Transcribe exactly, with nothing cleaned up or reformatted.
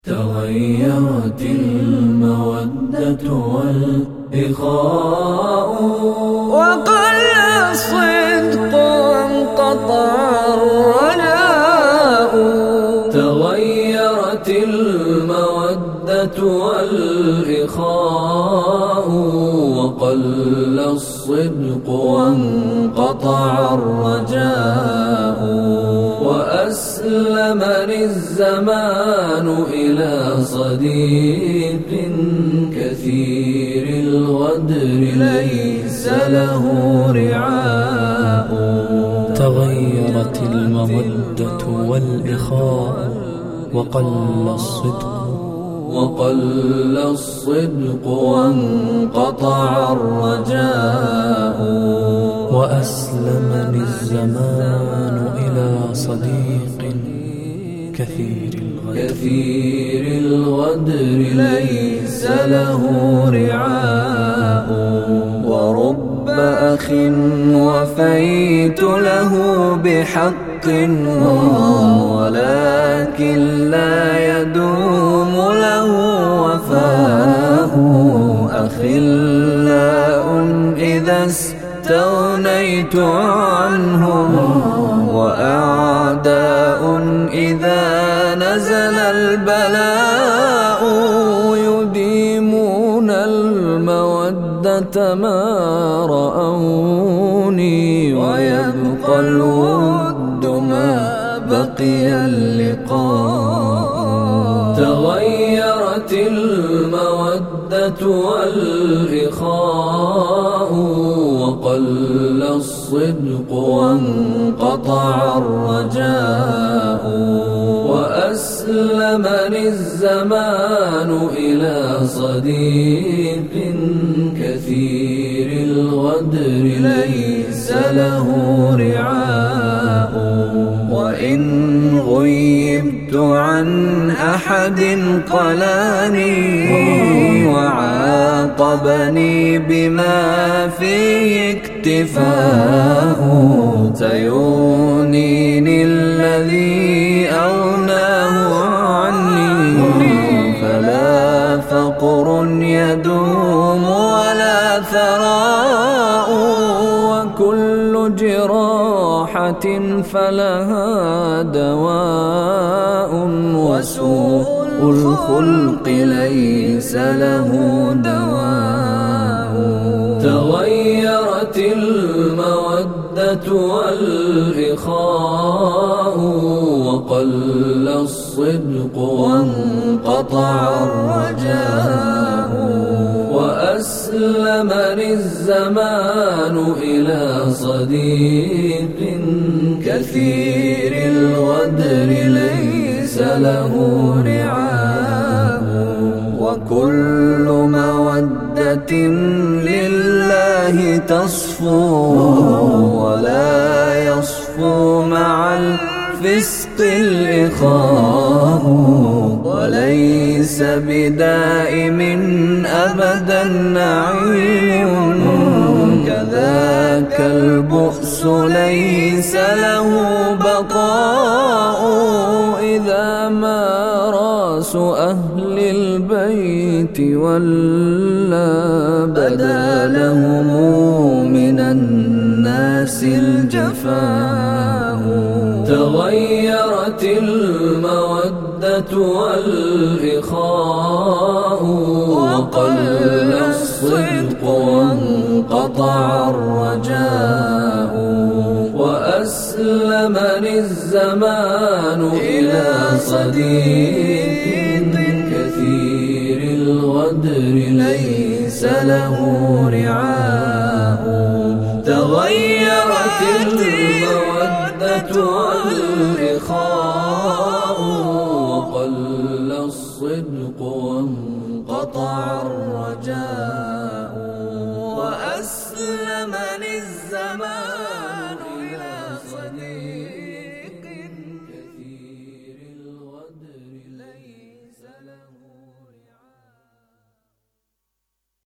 تغيرت المودة والإخاء وقل الصدق وانقطع الرجاء. تغيرت المودة والإخاء وقل الصدق وانقطع الرجاء. وأسلمني الزمان إلى صديق كثير الغدر ليس له رعاء. تغيرت المودة والإخاء وقل الصدق وقل الصدق وانقطع الرجاء. وأسلمني الزمان إلى صديق كثير الغدر كثير الغدر ليس له رعاء. ورب أخ وفيت له بحق ولكن لا يدوم له وفاء. أخلاء إذا استغنيت عنهم وأعداء إذا نزل البلاء. يديمون المودة ما رأوني ويبقى الود ما بقي اللقاء. تغيرت المودة والإخاء وقل الصدق وانقطع الرجاء. وأسلمني الزمان إلى صديق كثير الغدر ليس له رعاء. وإن غيبت عن أحد قلاني وعاقبني بما فيه اكتفاء. سيغنيني الذي أغناه عني فلا فقر يدوم ولا ثراء. وكل جراحة فلها دواء وسوء الخلق ليس له دواء. تغيرت المودة والإخاء وقل الصدق وانقطع الرجاء. وأسلمني الزمان إلى صديق كثير الغدر ليس له رعاء. وكل مودة لله تصفو ولا يصفو مع الفسق الإخاء. وليس بدائم أبدا نعيم كذاك البؤس ليس له بقاء. إذا ما راس أهل البيت ولا بدا لهم من الناس الجفاء. تغيرت المودة والإخاء وقل الصدق وانقطع الرجاء. وأسلمني الزمان إلى صديق كثير الغدر ليس له رعاء. تغيرت المودة والإخاء وقل الصدق وانقطع الرجاء. وأسلمني الزمان